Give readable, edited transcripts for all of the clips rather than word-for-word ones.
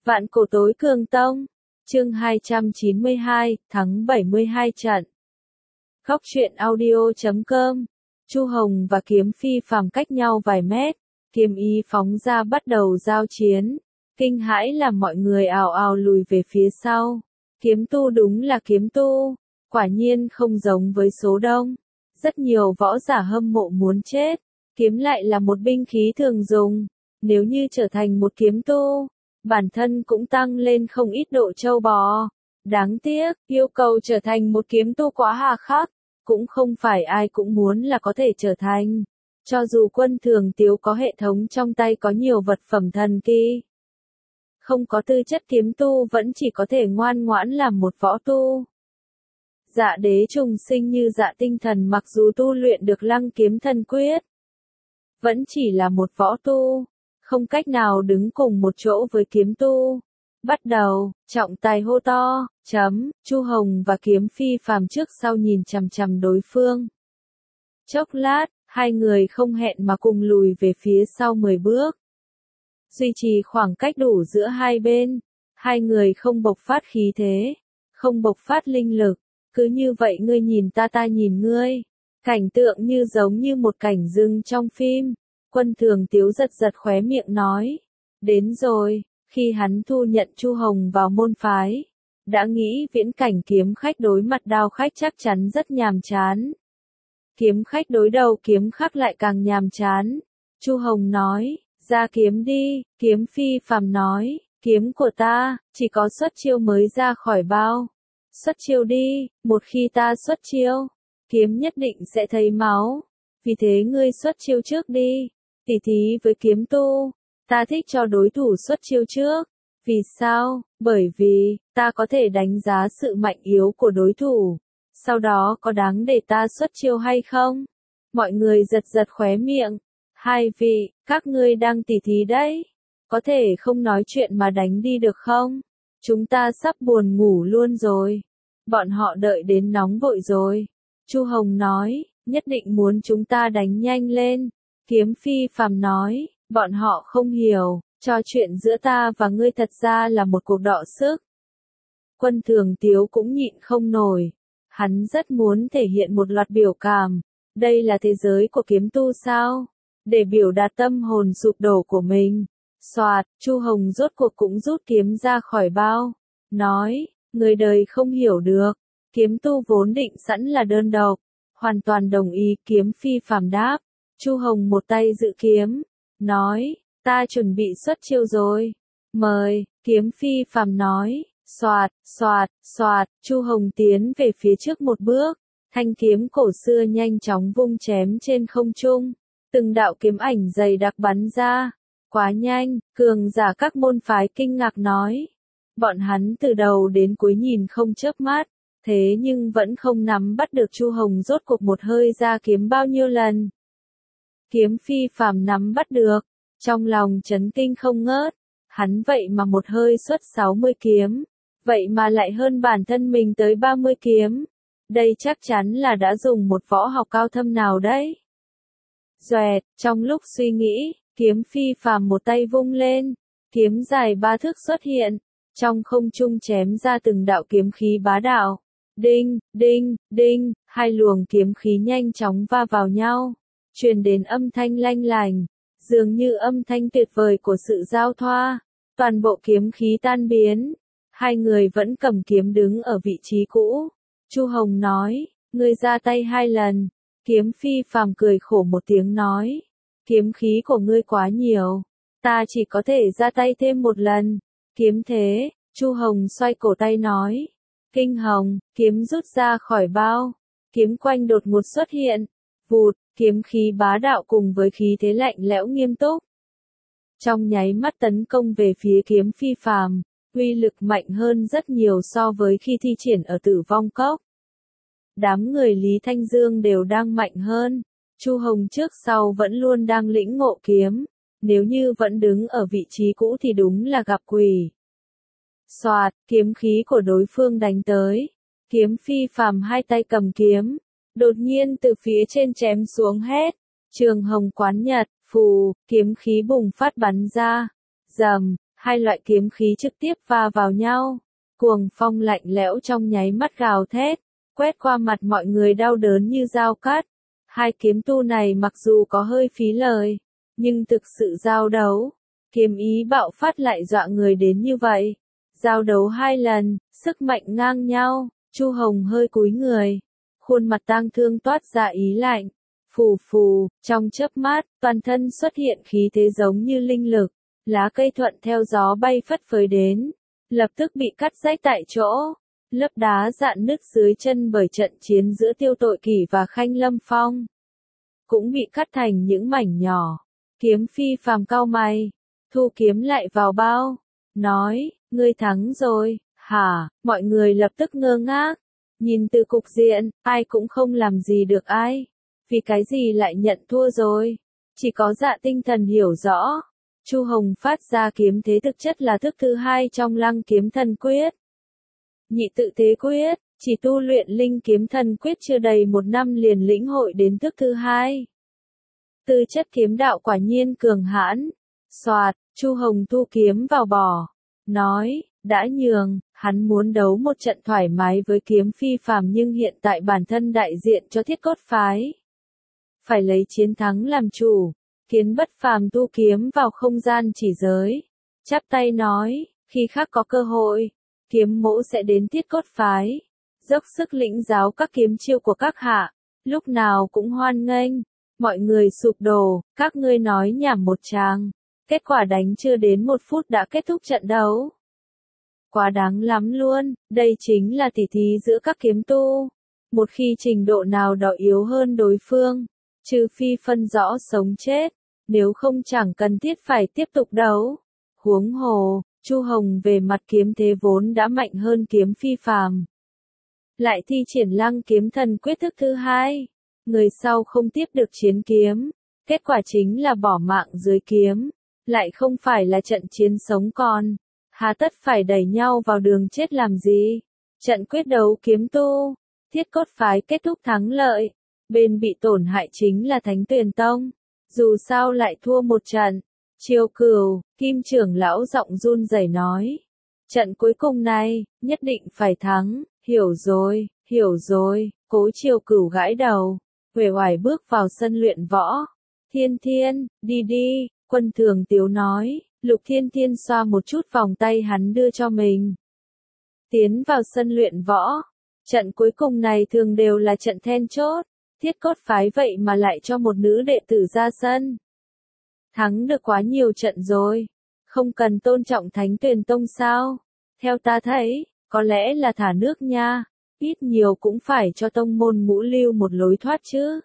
Vạn cổ tối cường tông. Chương 292, tháng 72 trận. Góc truyện audio.com. Chu Hồng và Kiếm Phi phàm cách nhau vài mét, kiếm ý phóng ra bắt đầu giao chiến. Kinh hãi làm mọi người ào ào lùi về phía sau. Kiếm tu đúng là kiếm tu, quả nhiên không giống với số đông. Rất nhiều võ giả hâm mộ muốn chết. Kiếm lại là một binh khí thường dùng. Nếu như trở thành một kiếm tu, bản thân cũng tăng lên không ít độ trâu bò. Đáng tiếc, yêu cầu trở thành một kiếm tu quá hà khắc, cũng không phải ai cũng muốn là có thể trở thành. Cho dù Quân Thường Tiếu có hệ thống trong tay có nhiều vật phẩm thần kỳ, không có tư chất kiếm tu vẫn chỉ có thể ngoan ngoãn làm một võ tu. Dạ đế trùng sinh như dạ tinh thần mặc dù tu luyện được Lăng Kiếm Thần Quyết, vẫn chỉ là một võ tu, không cách nào đứng cùng một chỗ với kiếm tu. Bắt đầu, trọng tài hô to, Chu Hồng và Kiếm Phi phàm trước sau nhìn chằm chằm đối phương. Chốc lát, hai người không hẹn mà cùng lùi về phía sau 10 bước. Duy trì khoảng cách đủ giữa hai bên, hai người không bộc phát khí thế, không bộc phát linh lực, cứ như vậy ngươi nhìn ta ta nhìn ngươi. Cảnh tượng như giống như một cảnh dưng trong phim. Quân Thường Tiếu giật giật khóe miệng nói. Đến rồi, khi hắn thu nhận Chu Hồng vào môn phái, đã nghĩ viễn cảnh kiếm khách đối mặt đao khách chắc chắn rất nhàm chán. Kiếm khách đối đầu kiếm khách lại càng nhàm chán. Chu Hồng nói, ra kiếm đi. Kiếm Phi phàm nói, kiếm của ta, chỉ có xuất chiêu mới ra khỏi bao. Xuất chiêu đi, một khi ta xuất chiêu, kiếm nhất định sẽ thấy máu. Vì thế ngươi xuất chiêu trước đi. Tỉ thí với kiếm tu, ta thích cho đối thủ xuất chiêu trước. Vì sao? Bởi vì, ta có thể đánh giá sự mạnh yếu của đối thủ. Sau đó có đáng để ta xuất chiêu hay không? Mọi người giật giật khóe miệng. Hai vị, các ngươi đang tỉ thí đấy. Có thể không nói chuyện mà đánh đi được không? Chúng ta sắp buồn ngủ luôn rồi. Bọn họ đợi đến nóng vội rồi. Chu Hồng nói, nhất định muốn chúng ta đánh nhanh lên. Kiếm Phi phàm nói, bọn họ không hiểu, trò chuyện giữa ta và ngươi thật ra là một cuộc đọ sức. Quân Thường Tiếu cũng nhịn không nổi. Hắn rất muốn thể hiện một loạt biểu cảm. Đây là thế giới của kiếm tu sao? Để biểu đạt tâm hồn sụp đổ của mình. Soạt, Chu Hồng rốt cuộc cũng rút kiếm ra khỏi bao. Nói, người đời không hiểu được. Kiếm tu vốn định sẵn là đơn độc. Hoàn toàn đồng ý. Kiếm Phi phàm đáp. Chu Hồng một tay giữ kiếm. Nói, ta chuẩn bị xuất chiêu rồi. Mời. Kiếm Phi phàm nói. Soạt, soạt, soạt. Chu Hồng tiến về phía trước một bước. Thanh kiếm cổ xưa nhanh chóng vung chém trên không trung. Từng đạo kiếm ảnh dày đặc bắn ra. Quá nhanh, cường giả các môn phái kinh ngạc nói. Bọn hắn từ đầu đến cuối nhìn không chớp mắt, thế nhưng vẫn không nắm bắt được Chu Hồng rốt cuộc một hơi ra kiếm bao nhiêu lần. Kiếm Phi phàm nắm bắt được, trong lòng chấn kinh không ngớt, hắn vậy mà một hơi xuất 60 kiếm, vậy mà lại hơn bản thân mình tới 30 kiếm. Đây chắc chắn là đã dùng một võ học cao thâm nào đấy. Doẹt, trong lúc suy nghĩ, Kiếm Phi phàm một tay vung lên, kiếm dài 3 thước xuất hiện, trong không trung chém ra từng đạo kiếm khí bá đạo. Đinh, đinh, đinh, hai luồng kiếm khí nhanh chóng va vào nhau, truyền đến âm thanh lanh lành, dường như âm thanh tuyệt vời của sự giao thoa. Toàn bộ kiếm khí tan biến, hai người vẫn cầm kiếm đứng ở vị trí cũ. Chu Hồng nói, ngươi ra tay 2 lần. Kiếm Phi phàm cười khổ một tiếng nói, kiếm khí của ngươi quá nhiều, ta chỉ có thể ra tay thêm 1 lần. Kiếm thế, Chu Hồng xoay cổ tay nói, Kinh Hồng, kiếm rút ra khỏi bao, kiếm quanh đột ngột xuất hiện, vụt, kiếm khí bá đạo cùng với khí thế lạnh lẽo nghiêm túc. Trong nháy mắt tấn công về phía Kiếm Phi phàm, uy lực mạnh hơn rất nhiều so với khi thi triển ở Tử Vong Cốc. Đám người Lý Thanh Dương đều đang mạnh hơn. Chu Hồng trước sau vẫn luôn đang lĩnh ngộ kiếm. Nếu như vẫn đứng ở vị trí cũ thì đúng là gặp quỷ. Soạt, kiếm khí của đối phương đánh tới. Kiếm Phi phàm hai tay cầm kiếm. Đột nhiên từ phía trên chém xuống hét. Trường Hồng Quán Nhật, phù, kiếm khí bùng phát bắn ra. Rầm, Hai loại kiếm khí trực tiếp va vào nhau. Cuồng phong lạnh lẽo trong nháy mắt gào thét, quét qua mặt mọi người đau đớn như dao cắt. Hai kiếm tu này mặc dù có hơi phí lời, nhưng thực sự giao đấu, kiếm ý bạo phát lại dọa người đến như vậy. Giao đấu 2 lần, sức mạnh ngang nhau, Chu Hồng hơi cúi người, khuôn mặt tang thương toát ra ý lạnh. Phù phù, trong chớp mắt, toàn thân xuất hiện khí thế giống như linh lực, lá cây thuận theo gió bay phất phới đến, lập tức bị cắt rách tại chỗ. Lớp đá rạn nứt dưới chân bởi trận chiến giữa Tiêu Tội Kỷ và Khanh Lâm Phong, cũng bị cắt thành những mảnh nhỏ. Kiếm Phi phàm cau mày, thu kiếm lại vào bao, nói, ngươi thắng rồi, hả? Mọi người lập tức ngơ ngác, nhìn từ cục diện, ai cũng không làm gì được ai. Vì cái gì lại nhận thua rồi? Chỉ có Dạ Tinh Thần hiểu rõ. Chu Hồng phát ra kiếm thế thực chất là thức thứ 2 trong Lăng Kiếm Thần Quyết. Nhị tự thế quyết, chỉ tu luyện Linh Kiếm Thần Quyết chưa đầy 1 năm liền lĩnh hội đến thức thứ 2. Tư chất kiếm đạo quả nhiên cường hãn. Soạt, Chu Hồng thu kiếm vào bỏ, nói, đã nhường, hắn muốn đấu một trận thoải mái với Kiếm Phi phàm nhưng hiện tại bản thân đại diện cho Thiết Cốt phái. Phải lấy chiến thắng làm chủ. Kiến Bất Phàm tu kiếm vào không gian chỉ giới, chắp tay nói, khi khác có cơ hội, kiếm mỗ sẽ đến Thiết Cốt phái, dốc sức lĩnh giáo các kiếm chiêu của các hạ, lúc nào cũng hoan nghênh. Mọi người sụp đổ, các ngươi nói nhảm một tràng, kết quả đánh chưa đến 1 phút đã kết thúc trận đấu. Quá đáng lắm luôn, đây chính là tỉ thí giữa các kiếm tu. Một khi trình độ nào đó yếu hơn đối phương, trừ phi phân rõ sống chết, nếu không chẳng cần thiết phải tiếp tục đấu. Huống hồ, Chu Hồng về mặt kiếm thế vốn đã mạnh hơn Kiếm Phi phàm, lại thi triển Lăng Kiếm Thần Quyết thức thứ 2, người sau không tiếp được chiến kiếm, kết quả chính là bỏ mạng dưới kiếm, lại không phải là trận chiến sống còn, hà tất phải đẩy nhau vào đường chết làm gì. Trận quyết đấu kiếm tu, Thiết Cốt phái kết thúc thắng lợi, bên bị tổn hại chính là Thánh Tuyền Tông, dù sao lại thua một trận. Triều Cửu, Kim trưởng lão giọng run rẩy nói, trận cuối cùng này, nhất định phải thắng. Hiểu rồi, Cố Triều Cửu gãi đầu, uể oải bước vào sân luyện võ. Thiên Thiên, đi đi, Quân Thường Tiếu nói. Lục Thiên Thiên xoa một chút vòng tay hắn đưa cho mình, tiến vào sân luyện võ. Trận cuối cùng này thường đều là trận then chốt, Thiết Cốt phái vậy mà lại cho một nữ đệ tử ra sân. Thắng được quá nhiều trận rồi, không cần tôn trọng Thánh Tuyền Tông sao? Theo ta thấy, có lẽ là thả nước nha, ít nhiều cũng phải cho tông môn Ngũ Lưu một lối thoát chứ.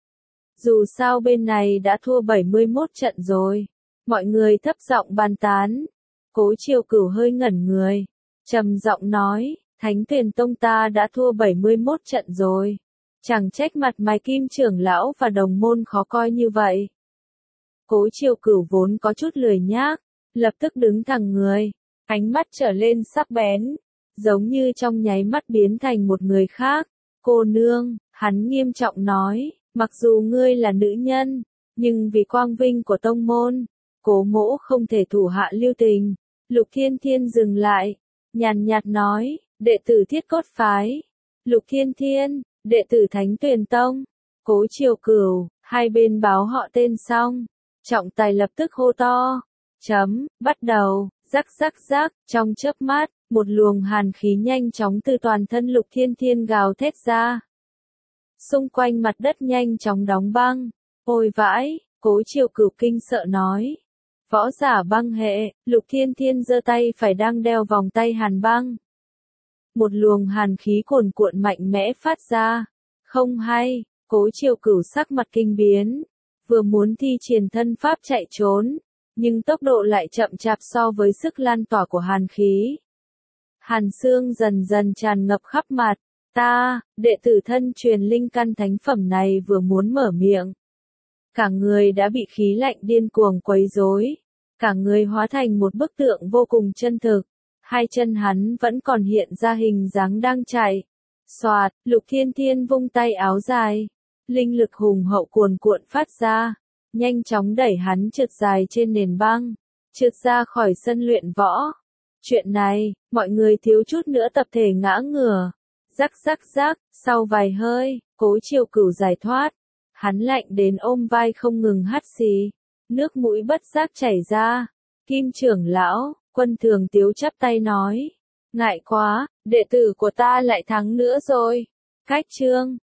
Dù sao bên này đã thua 71 trận rồi, mọi người thấp giọng bàn tán. Cố Triều Cửu hơi ngẩn người, trầm giọng nói, Thánh Tuyền Tông ta đã thua 71 trận rồi, chẳng trách mặt mày Kim trưởng lão và đồng môn khó coi như vậy. Cố Triều Cửu vốn có chút lười nhác, lập tức đứng thẳng người, ánh mắt trở lên sắc bén, giống như trong nháy mắt biến thành một người khác. Cô nương, hắn nghiêm trọng nói, mặc dù ngươi là nữ nhân, nhưng vì quang vinh của tông môn, Cố mỗ không thể thủ hạ lưu tình. Lục Thiên Thiên dừng lại, nhàn nhạt nói, đệ tử Thiết Cốt phái. Lục Thiên Thiên, đệ tử Thánh Tuyền Tông. Cố Triều Cửu, hai bên báo họ tên xong, trọng tài lập tức hô to, bắt đầu. Rắc rắc rắc, trong chớp mắt, một luồng hàn khí nhanh chóng từ toàn thân Lục Thiên Thiên gào thét ra. Xung quanh mặt đất nhanh chóng đóng băng. Ôi vãi, Cố Triều Cửu kinh sợ nói. Võ giả băng hệ, Lục Thiên Thiên giơ tay phải đang đeo vòng tay hàn băng. Một luồng hàn khí cuồn cuộn mạnh mẽ phát ra. Không hay, Cố Triều Cửu sắc mặt kinh biến. Vừa muốn thi triển thân pháp chạy trốn, nhưng tốc độ lại chậm chạp so với sức lan tỏa của hàn khí. Hàn xương dần dần tràn ngập khắp mặt. Ta, đệ tử thân truyền linh căn thánh phẩm này vừa muốn mở miệng, cả người đã bị khí lạnh điên cuồng quấy rối, cả người hóa thành một bức tượng vô cùng chân thực. Hai chân hắn vẫn còn hiện ra hình dáng đang chạy. Soạt, Lục Thiên Thiên vung tay áo dài, linh lực hùng hậu cuồn cuộn phát ra, nhanh chóng đẩy hắn trượt dài trên nền băng. trượt ra khỏi sân luyện võ. Chuyện này, mọi người thiếu chút nữa tập thể ngã ngửa. Rắc rắc rắc, sau vài hơi, Cố Chiều Cửu giải thoát. Hắn lạnh đến ôm vai không ngừng hắt xì. Nước mũi bất giác chảy ra. Kim trưởng lão, Quân Thường Tiếu chắp tay nói. Ngại quá, đệ tử của ta lại thắng nữa rồi. Cách chương.